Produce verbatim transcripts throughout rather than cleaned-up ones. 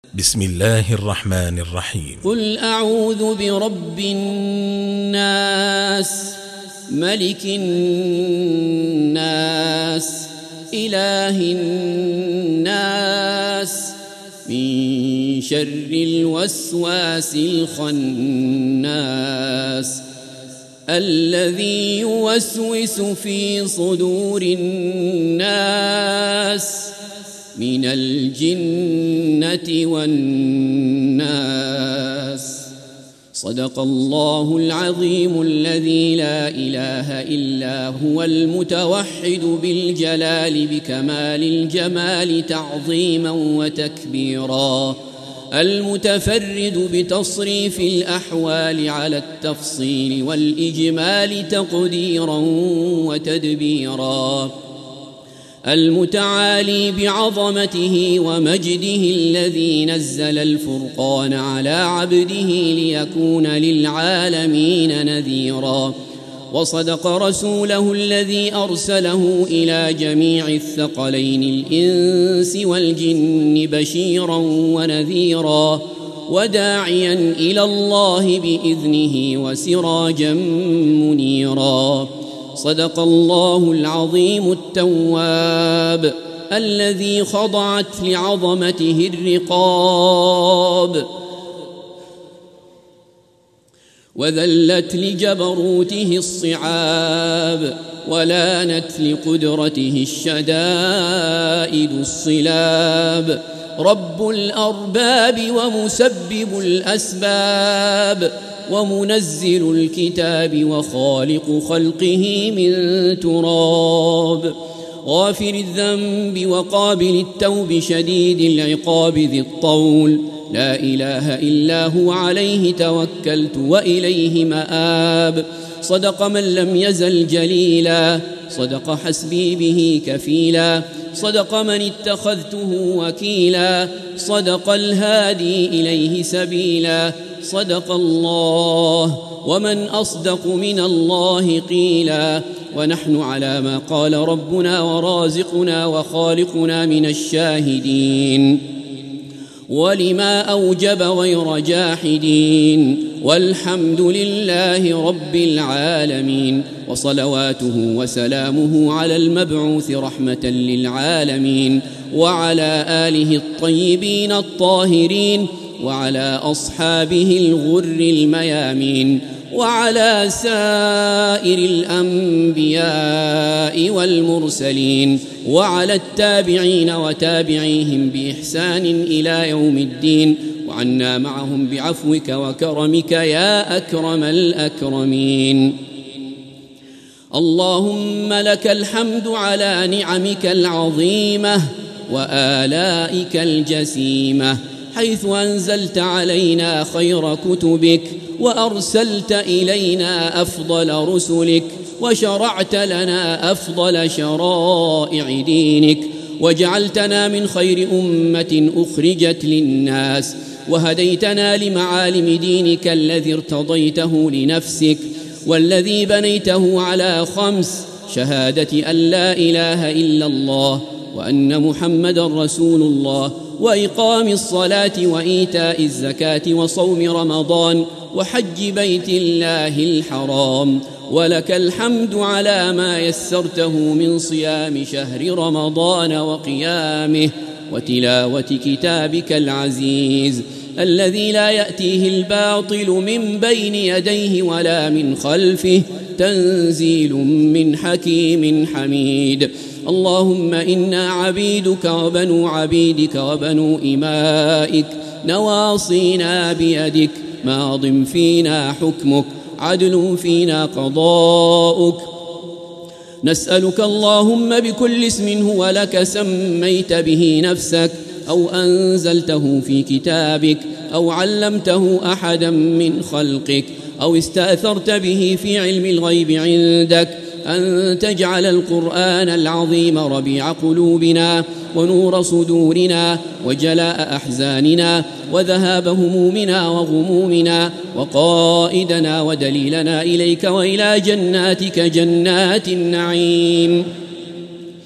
بسم الله الرحمن الرحيم. قل أعوذ برب الناس ملك الناس إله الناس من شر الوسواس الخناس الذي يوسوس في صدور الناس من الجنة والناس. صدق الله العظيم الذي لا إله إلا هو المتوحد بالجلال بكمال الجمال تعظيما وتكبيرا، المتفرد بتصريف الأحوال على التفصيل والإجمال تقديرا وتدبيرا، المتعالي بعظمته ومجده الذي نزل الفرقان على عبده ليكون للعالمين نذيرا. وصدق رسوله الذي أرسله إلى جميع الثقلين الإنس والجن بشيرا ونذيرا، وداعيا إلى الله بإذنه وسراجا منيرا. صدق الله العظيم التواب الذي خضعت لعظمته الرقاب وذلت لجبروته الصعاب، ولانت لقدرته الشدائد الصلاب. رب الأرباب ومسبب الأسباب ومنزل الكتاب وخالق خلقه من تراب، غافر الذنب وقابل التوب شديد العقاب ذي الطول، لا إله إلا هو عليه توكلت وإليه مآب. صدق من لم يزل جليلا، صدق حسبي به كفيلا، صدق من اتخذته وكيلا، صدق الهادي إليه سبيلا. صدق الله ومن أصدق من الله قيلا، ونحن على ما قال ربنا ورازقنا وخالقنا من الشاهدين، ولما أوجب غير جاحدين، والحمد لله رب العالمين. وصلواته وسلامه على المبعوث رحمة للعالمين، وعلى آله الطيبين الطاهرين، وعلى أصحابه الغر الميامين، وعلى سائر الأنبياء والمرسلين، وعلى التابعين وتابعيهم بإحسان إلى يوم الدين، وعنا معهم بعفوك وكرمك يا أكرم الأكرمين. اللهم لك الحمد على نعمك العظيمة وآلائك الجسيمة، حيث أنزلت علينا خير كتبك، وأرسلت إلينا أفضل رسلك، وشرعت لنا أفضل شرائع دينك، وجعلتنا من خير أمة أخرجت للناس، وهديتنا لمعالم دينك الذي ارتضيته لنفسك، والذي بنيته على خمس: شهادة أن لا إله إلا الله، وأن محمدا رسول الله، وإقام الصلاة، وإيتاء الزكاة، وصوم رمضان، وحج بيت الله الحرام. ولك الحمد على ما يسرته من صيام شهر رمضان وقيامه، وتلاوة كتابك العزيز الذي لا يأتيه الباطل من بين يديه ولا من خلفه، تنزيل من حكيم حميد. اللهم إنا عبيدك وبنو عبيدك وبنو إمائك، نواصينا بيدك، ماض فينا حكمك، عدل فينا قضاؤك. نسألك اللهم بكل اسم هو لك سميت به نفسك، أو أنزلته في كتابك، أو علمته أحدا من خلقك، أو استأثرت به في علم الغيب عندك، أن تجعل القرآن العظيم ربيع قلوبنا ونور صدورنا وجلاء أحزاننا وذهاب همومنا وغمومنا، وقائدنا ودليلنا إليك وإلى جناتك جنات النعيم.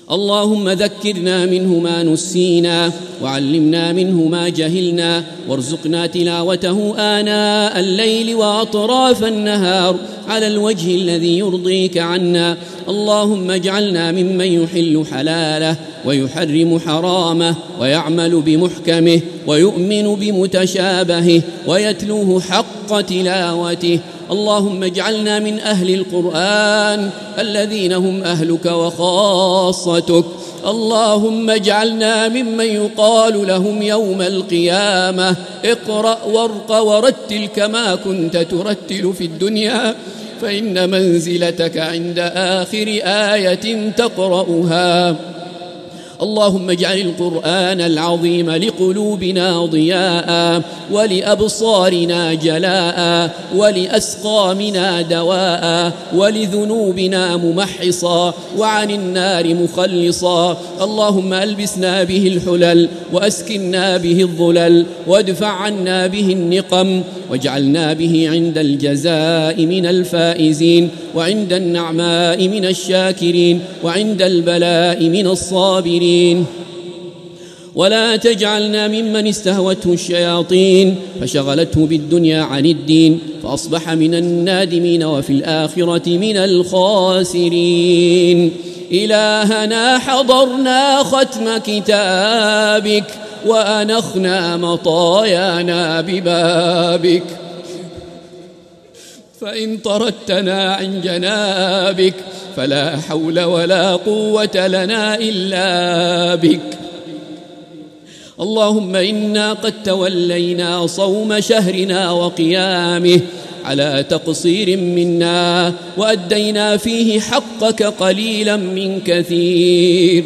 اللهم ذكرنا منه ما نسينا وعلمنا منه ما جهلنا وارزقنا تلاوته آناء الليل وأطراف النهار على الوجه الذي يرضيك عنا. اللهم اجعلنا ممن يحل حلاله ويحرم حرامه ويعمل بمحكمه ويؤمن بمتشابهه ويتلوه حق تلاوته. اللهم اجعلنا من أهل القرآن الذين هم أهلك وخاصتك. اللهم اجعلنا ممن يقال لهم يوم القيامة اقرأ وارق ورتل كما كنت ترتل في الدنيا، فإن منزلتك عند آخر آية تقرأها. اللهم اجعل القرآن العظيم لقلوبنا ضياء ولأبصارنا جلاء ولأسقامنا دواء ولذنوبنا ممحصا وعن النار مخلصا. اللهم ألبسنا به الحلل وأسكنا به الظلل وادفع عنا به النقم واجعلنا به عند الجزاء من الفائزين وعند النعماء من الشاكرين وعند البلاء من الصابرين. ولا تجعلنا ممن استهوته الشياطين فشغلته بالدنيا عن الدين فأصبح من النادمين وفي الآخرة من الخاسرين. إلهنا حضرنا ختم كتابك وأنخنا مطايانا ببابك، فإن طردتنا عن جنابك فلا حول ولا قوة لنا إلا بك. اللهم إنا قد تولينا صوم شهرنا وقيامه على تقصير منا وأدينا فيه حقك قليلا من كثير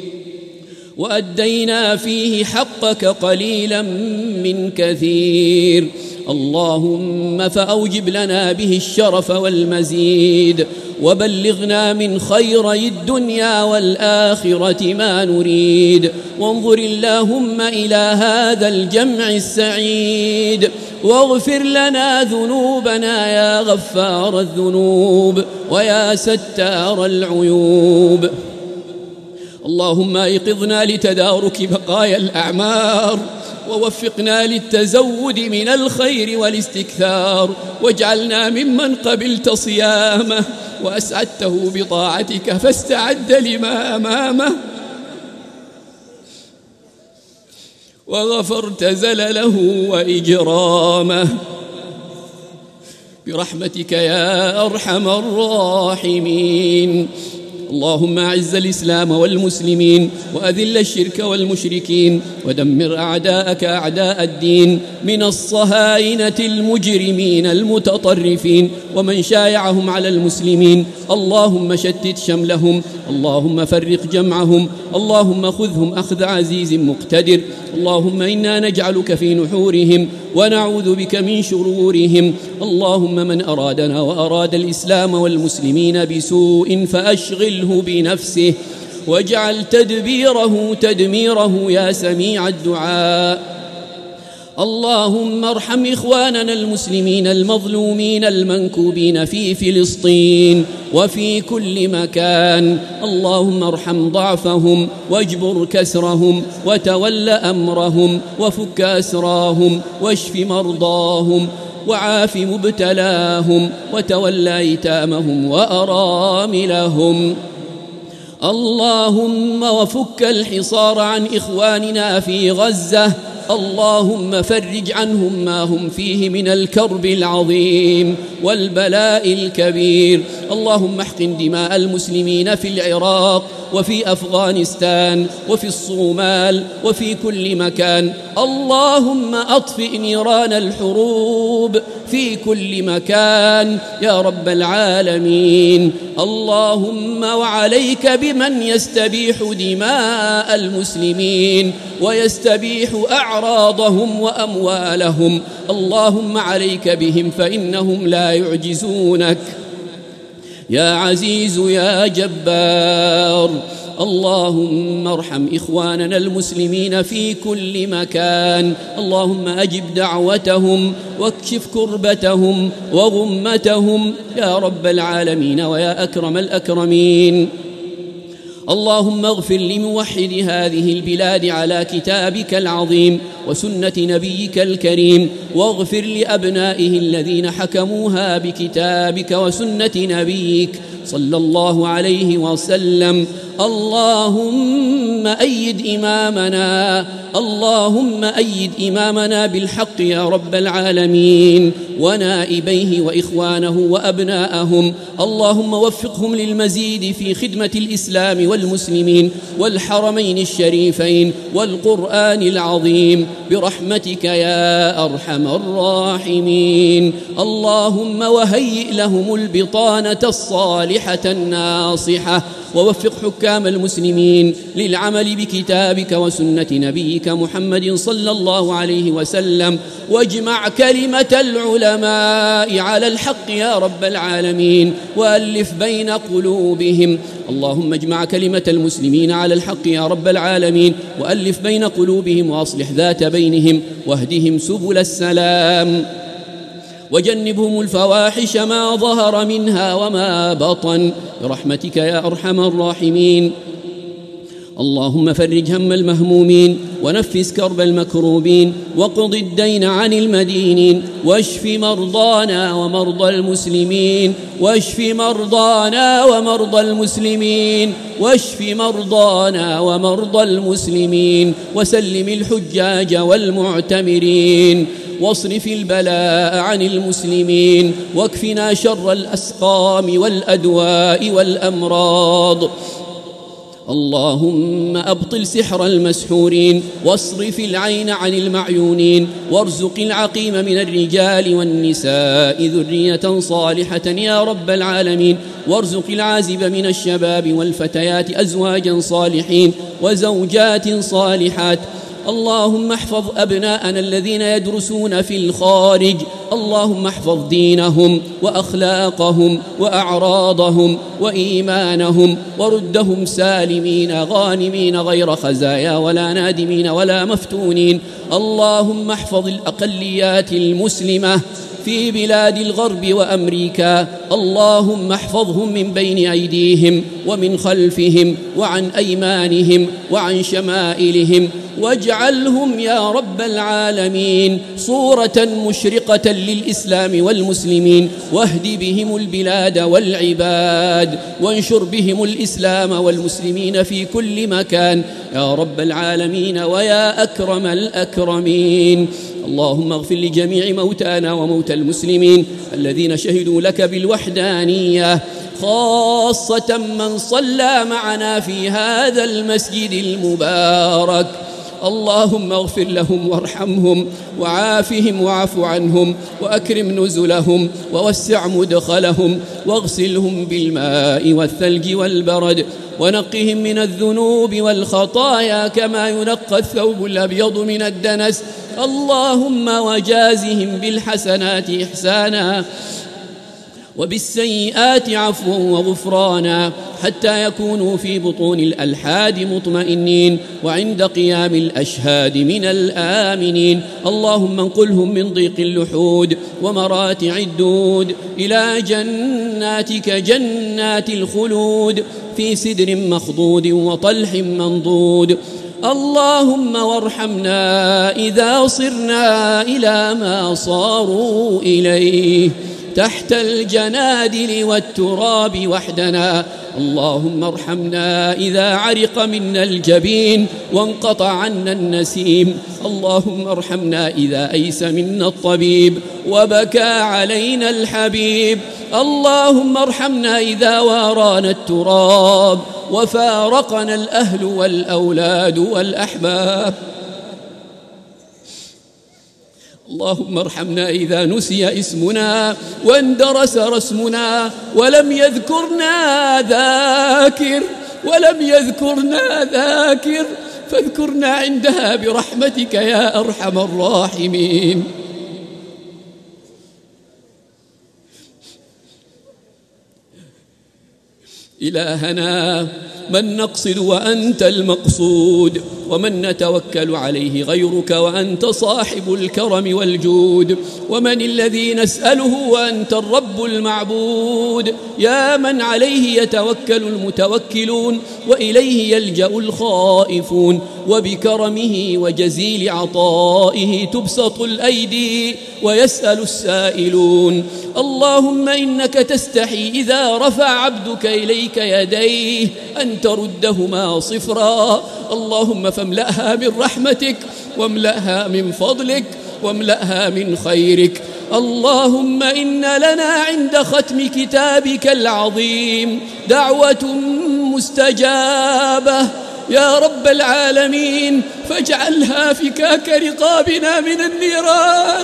وأدينا فيه حقك قليلا من كثير. اللهم فأوجب لنا به الشرف والمزيد وبلغنا من خيري الدنيا والآخرة ما نريد. وانظر اللهم إلى هذا الجمع السعيد واغفر لنا ذنوبنا يا غفار الذنوب ويا ستار العيوب. اللهم ايقظنا لتدارك بقايا الأعمار ووفقنا للتزود من الخير والاستكثار، واجعلنا ممن قبلت صيامه وأسعدته بطاعتك فاستعد لما أمامه وغفرت زلله وإجرامه برحمتك يا أرحم الراحمين. اللهم أعز الإسلام والمسلمين وأذل الشرك والمشركين ودمر أعداءك أعداء الدين من الصهاينة المجرمين المتطرفين ومن شايعهم على المسلمين. اللهم شتت شملهم، اللهم فرق جمعهم، اللهم خذهم أخذ عزيز مقتدر. اللهم إنا نجعلك في نحورهم ونعوذ بك من شرورهم. اللهم من أرادنا وأراد الإسلام والمسلمين بسوء فأشغله بنفسه واجعل تدبيره تدميره يا سميع الدعاء. اللهم ارحم إخواننا المسلمين المظلومين المنكوبين في فلسطين وفي كل مكان. اللهم ارحم ضعفهم واجبر كسرهم وتول أمرهم وفك أسراهم واشف مرضاهم وعاف مبتلاهم وتول أيتامهم وأراملهم. اللهم وفك الحصار عن إخواننا في غزة. اللهم فرج عنهم ما هم فيه من الكرب العظيم والبلاء الكبير. اللهم احقن دماء المسلمين في العراق وفي أفغانستان وفي الصومال وفي كل مكان. اللهم أطفئ نيران الحروب في كل مكان يا رب العالمين. اللهم وعليك بمن يستبيح دماء المسلمين ويستبيح أعراضهم وأموالهم. اللهم عليك بهم فإنهم لا يعجزونك يا عزيز يا جبار. اللهم ارحم إخواننا المسلمين في كل مكان. اللهم أجب دعوتهم واكشف كربتهم وغمتهم يا رب العالمين ويا أكرم الأكرمين. اللهم اغفر لموحد هذه البلاد على كتابك العظيم وسنة نبيك الكريم، واغفر لأبنائه الذين حكموها بكتابك وسنة نبيك صلى الله عليه وسلم. اللهم أيد إمامنا اللهم أيد إمامنا بالحق يا رب العالمين، ونائبيه وإخوانه وأبناءهم، اللهم وفقهم للمزيد في خدمة الإسلام والمسلمين والحرمين الشريفين والقرآن العظيم برحمتك يا أرحم الراحمين. اللهم وهيئ لهم البطانة الصالحة الناصحة، ووفق حكام المسلمين للعمل بكتابك وسنة نبيك محمد صلى الله عليه وسلم، واجمع كلمة العلماء على الحق يا رب العالمين، وألف بين قلوبهم. اللهم اجمع كلمة المسلمين على الحق يا رب العالمين، وألف بين قلوبهم، وأصلح ذات بينهم، واهدهم سبل السلام، وجنبهم الفواحش ما ظهر منها وما بطن برحمتك يا أرحم الراحمين. اللهم فرج هم المهمومين، ونفس كرب المكروبين، وقض الدين عن المدينين، واشف مرضانا ومرضى المسلمين واشف مرضانا ومرضى المسلمين واشف مرضانا ومرضى المسلمين وسلم الحجاج والمعتمرين، واصرف البلاء عن المسلمين، واكفنا شر الأسقام والأدواء والأمراض. اللهم أبطل سحر المسحورين، واصرف العين عن المعيونين، وارزق العقيم من الرجال والنساء ذرية صالحة يا رب العالمين، وارزق العازب من الشباب والفتيات أزواجا صالحين وزوجات صالحات. اللهم احفظ أبناءنا الذين يدرسون في الخارج، اللهم احفظ دينهم وأخلاقهم وأعراضهم وإيمانهم، وردهم سالمين غانمين غير خزايا ولا نادمين ولا مفتونين. اللهم احفظ الأقليات المسلمة في بلاد الغرب وأمريكا، اللهم احفظهم من بين أيديهم ومن خلفهم وعن أيمانهم وعن شمائلهم، واجعلهم يا رب العالمين صورة مشرقة للإسلام والمسلمين، واهد بهم البلاد والعباد، وانشر بهم الإسلام والمسلمين في كل مكان يا رب العالمين ويا أكرم الأكرمين. اللهم اغفر لجميع موتانا وموتى المسلمين الذين شهدوا لك بالوحدانية، خاصة من صلى معنا في هذا المسجد المبارك. اللهم اغفر لهم وارحمهم وعافهم واعف عنهم وأكرم نزلهم ووسع مدخلهم، واغسلهم بالماء والثلج والبرد، ونقهم من الذنوب والخطايا كما ينقى الثوب الأبيض من الدنس. اللهم وجازهم بالحسنات إحسانا وبالسيئات عفوا وغفرانا، حتى يكونوا في بطون الألحاد مطمئنين، وعند قيام الأشهاد من الآمنين. اللهم انقلهم من ضيق اللحود ومراتع الدود إلى جناتك جنات الخلود في سدر مخضود وطلح منضود. اللهم وارحمنا إذا صرنا إلى ما صاروا إليه تحت الجنادل والتراب وحدنا. اللهم ارحمنا إذا عرق منا الجبين وانقطع عنا النسيم. اللهم ارحمنا إذا أيس منا الطبيب وبكى علينا الحبيب. اللهم ارحمنا إذا وارانا التراب وفارقنا الأهل والأولاد والأحباب. اللهم ارحمنا إذا نسي اسمنا واندرس رسمنا ولم يذكرنا ذاكر ولم يذكرنا ذاكر فاذكرنا عندها برحمتك يا أرحم الراحمين. إلهنا من نقصد وأنت المقصود، ومن نتوكل عليه غيرك وأنت صاحب الكرم والجود، ومن الذي نسأله وأنت الرب رب المعبود، يا من عليه يتوكل المتوكلون وإليه يلجأ الخائفون، وبكرمه وجزيل عطائه تبسط الأيدي ويسأل السائلون. اللهم إنك تستحي إذا رفع عبدك إليك يديه أن تردهما صفرا، اللهم فاملأها من رحمتك واملأها من فضلك واملأها من خيرك. اللهم إن لنا عند ختم كتابك العظيم دعوة مستجابة يا رب العالمين، فاجعلها فكاك رقابنا من النيران.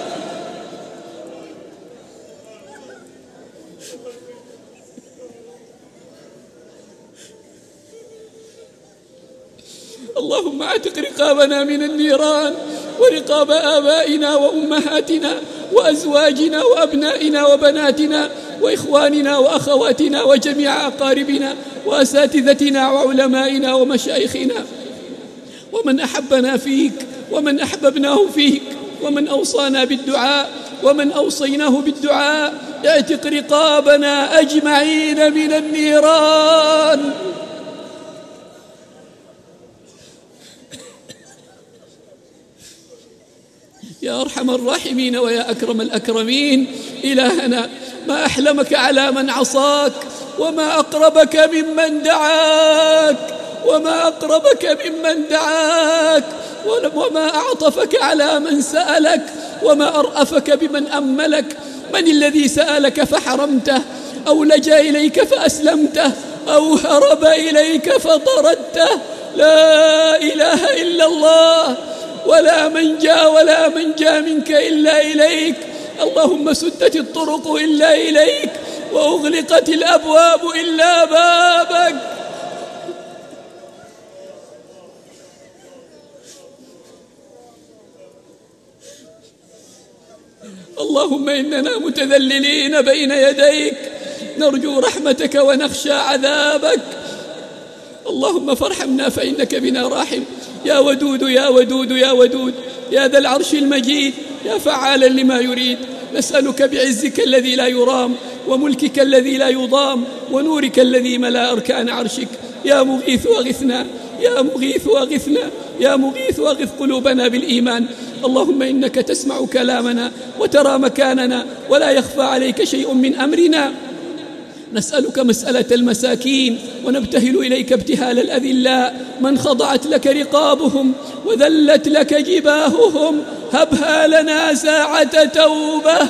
اللهم اعتق رقابنا من النيران ورقاب آبائنا وأمهاتنا وأزواجنا وأبنائنا وبناتنا وإخواننا وأخواتنا وجميع أقاربنا وأساتذتنا وعلمائنا ومشايخنا ومن أحبنا فيك ومن أحببناه فيك ومن أوصانا بالدعاء ومن أوصيناه بالدعاء. اعتق رقابنا أجمعين من النيران. يا أرحم الراحمين ويا أكرم الأكرمين، إلهنا ما أحلمك على من عصاك، وما أقربك ممن دعاك، وما أقربك ممن دعاك، وما أعطفك على من سألك، وما أرأفك بمن أملك. من الذي سألك فحرمته، أو لجأ إليك فأسلمته، أو هرب إليك فطردته؟ لا إله إلا الله، ولا من جاء ولا من جاء منك إلا إليك. اللهم سدت الطرق إلا إليك، وأغلقت الأبواب إلا بابك. اللهم إننا متذللين بين يديك، نرجو رحمتك ونخشى عذابك. اللهم فارحمنا فإنك بنا راحم. يا ودود يا ودود يا ودود يا ذا العرش المجيد، يا فعالا لما يريد، نسألك بعزك الذي لا يرام، وملكك الذي لا يضام، ونورك الذي ملا أركان عرشك. يا مغيث أغثنا، يا مغيث أغثنا، يا مغيث أغث قلوبنا بالإيمان. اللهم إنك تسمع كلامنا وترى مكاننا، ولا يخفى عليك شيء من أمرنا. نسألك مسألة المساكين، ونبتهل إليك ابتهال الأذلاء من خضعت لك رقابهم وذلت لك جباههم. هبها لنا ساعة توبة.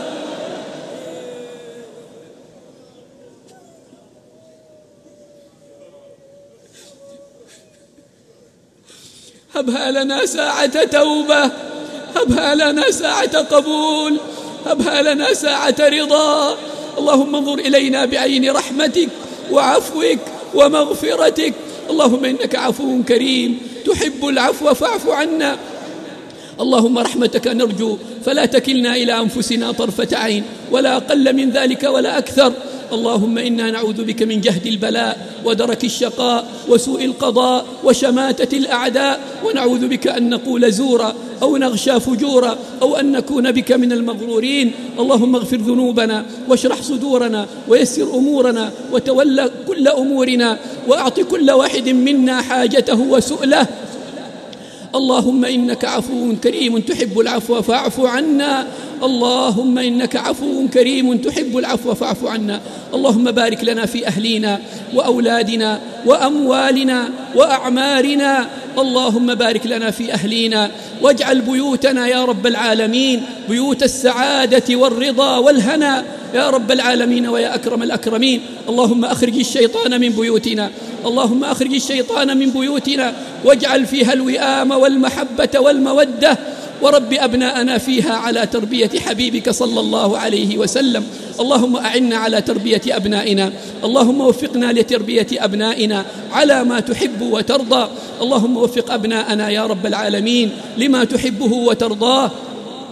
هبها لنا ساعة توبة، هبها لنا ساعة قبول، هبها لنا ساعة رضا. اللهم انظر إلينا بعين رحمتك وعفوك ومغفرتك. اللهم إنك عفو كريم تحب العفو فاعف عنا. اللهم رحمتك نرجو، فلا تكلنا إلى أنفسنا طرفة عين، ولا أقل من ذلك ولا أكثر. اللهم إنا نعوذ بك من جهد البلاء ودرك الشقاء وسوء القضاء وشماتة الأعداء، ونعوذ بك أن نقول زورا أو نغشى فجورا أو أن نكون بك من المغرورين. اللهم اغفر ذنوبنا واشرح صدورنا ويسر أمورنا وتولى كل أمورنا، وأعط كل واحد منا حاجته وسؤله. اللهم إنك عفو كريم تحب العفو فاعف عنا. اللهم إنك عفو كريم تحب العفو فاعف عنا. اللهم بارك لنا في أهلنا وأولادنا وأموالنا وأعمارنا. اللهم بارك لنا في أهلنا، واجعل بيوتنا يا رب العالمين بيوت السعادة والرضا والهنا يا رب العالمين ويا أكرم الأكرمين. اللهم أخرج الشيطان من بيوتنا، اللهم أخرج الشيطان من بيوتنا، واجعل فيها الوئام والمحبة والمودة، ورب أبناءنا فيها على تربية حبيبك صلى الله عليه وسلم. اللهم أعنا على تربية أبنائنا، اللهم وفقنا لتربية أبنائنا على ما تحب وترضى. اللهم وفق أبناءنا يا رب العالمين لما تحبه وترضاه.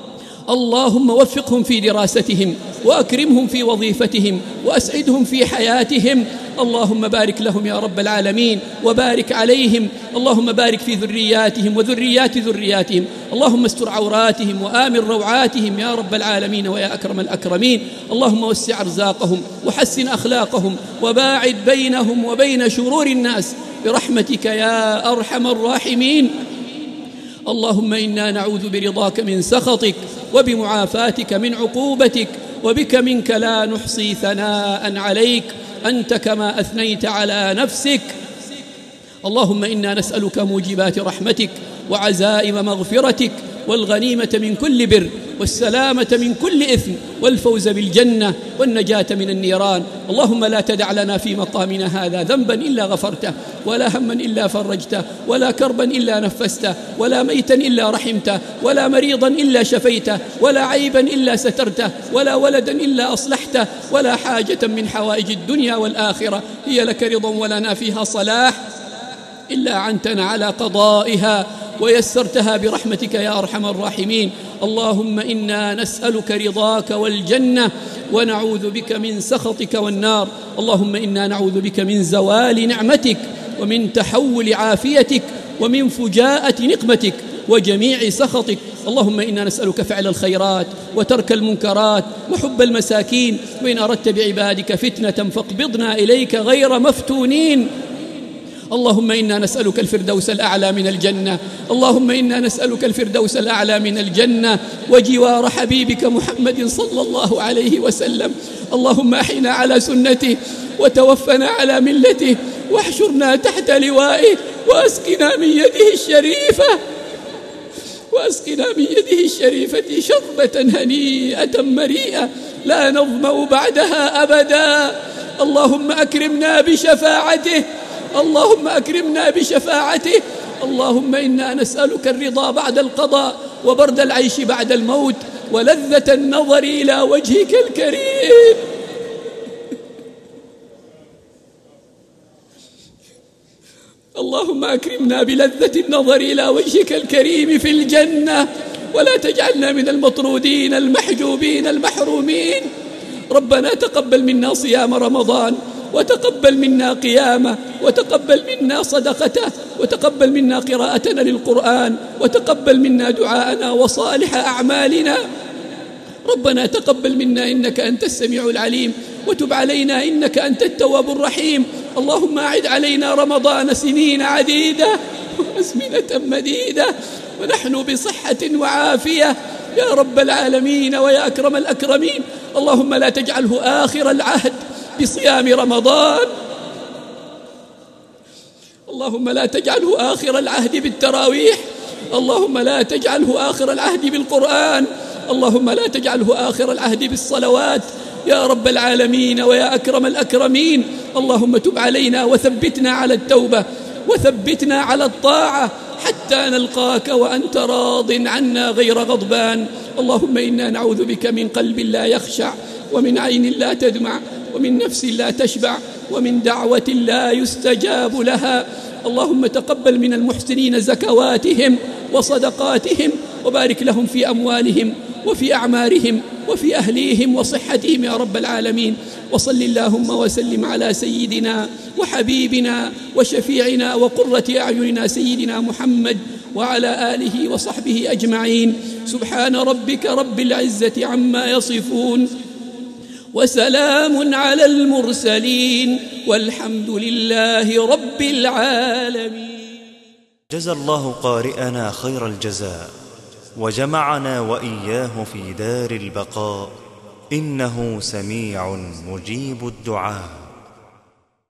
اللهم وفقهم في دراستهم وأكرمهم في وظيفتهم وأسعدهم في حياتهم. اللهم بارك لهم يا رب العالمين وبارك عليهم. اللهم بارك في ذرياتهم وذريات ذرياتهم. اللهم استر عوراتهم وآمن روعاتهم يا رب العالمين ويا أكرم الأكرمين. اللهم وسع أرزاقهم وحسن أخلاقهم وباعد بينهم وبين شرور الناس برحمتك يا أرحم الراحمين. اللهم إنا نعوذ برضاك من سخطك وبمعافاتك من عقوبتك، وبك منك لا نحصي ثناء عليك أنت كما أثنيت على نفسك. اللهم إنا نسألك موجبات رحمتك وعزائم مغفرتك والغنيمة من كل بر والسلامة من كل إثم والفوز بالجنة والنجاة من النيران. اللهم لا تدع لنا في مقامنا هذا ذنبا إلا غفرته، ولا هما إلا فرجته، ولا كربا إلا نفسته، ولا ميتا إلا رحمته، ولا مريضا إلا شفيته، ولا عيبا إلا سترته، ولا ولدا إلا أصلحته، ولا حاجة من حوائج الدنيا والآخرة هي لك رضا ولنا فيها صلاح إلا عنتنا على قضائها ويسرتها برحمتك يا أرحم الراحمين. اللهم إنا نسألك رضاك والجنة ونعوذ بك من سخطك والنار. اللهم إنا نعوذ بك من زوال نعمتك ومن تحول عافيتك ومن فجاءة نقمتك وجميع سخطك. اللهم إنا نسألك فعل الخيرات وترك المنكرات وحب المساكين، وإن أردت بعبادك فتنة فاقبضنا إليك غير مفتونين. اللهم إنا نسألك الفردوس الأعلى من الجنة. اللهم إنا نسألك الفردوس الأعلى من الجنة وجوار حبيبك محمد صلى الله عليه وسلم. اللهم أحينا على سنته وتوفنا على ملته واحشرنا تحت لوائه وأسقنا من يده الشريفة وأسقنا من يده الشريفة شربة هنيئة مريئة لا نظمأ بعدها أبدا. اللهم أكرمنا بشفاعته. اللهم أكرمنا بشفاعته. اللهم إنا نسألك الرضا بعد القضاء وبرد العيش بعد الموت ولذة النظر إلى وجهك الكريم. اللهم أكرمنا بلذة النظر إلى وجهك الكريم في الجنة، ولا تجعلنا من المطرودين المحجوبين المحرومين. ربنا تقبل منا صيام رمضان، وتقبل منا قيامه، وتقبل منا صدقته، وتقبل منا قراءتنا للقرآن، وتقبل منا دعاءنا وصالح أعمالنا. ربنا تقبل منا إنك أنت السميع العليم، وتب علينا إنك أنت التواب الرحيم. اللهم أعد علينا رمضان سنين عديدة وأزمنة مديدة ونحن بصحة وعافية يا رب العالمين ويا أكرم الأكرمين. اللهم لا تجعله آخر العهد بصيام رمضان. اللهم لا تجعله آخر العهد بالتراويح. اللهم لا تجعله آخر العهد بالقرآن. اللهم لا تجعله آخر العهد بالصلوات يا رب العالمين ويا أكرم الأكرمين. اللهم تب علينا وثبتنا على التوبة وثبتنا على الطاعة حتى نلقاك وأنت راض عنا غير غضبان. اللهم إنا نعوذ بك من قلب لا يخشع، ومن عين لا تدمع، ومن نفس لا تشبع، ومن دعوة لا يستجاب لها. اللهم تقبل من المحسنين زكواتهم وصدقاتهم، وبارك لهم في أموالهم وفي أعمارهم وفي أهليهم وصحتهم يا رب العالمين. وصل اللهم وسلم على سيدنا وحبيبنا وشفيعنا وقرة أعيننا سيدنا محمد وعلى آله وصحبه أجمعين. سبحان ربك رب العزة عما يصفون، وسلام على المرسلين، والحمد لله رب العالمين. جزى الله قارئنا خير الجزاء، وجمعنا وإياه في دار البقاء، إنه سميع مجيب الدعاء.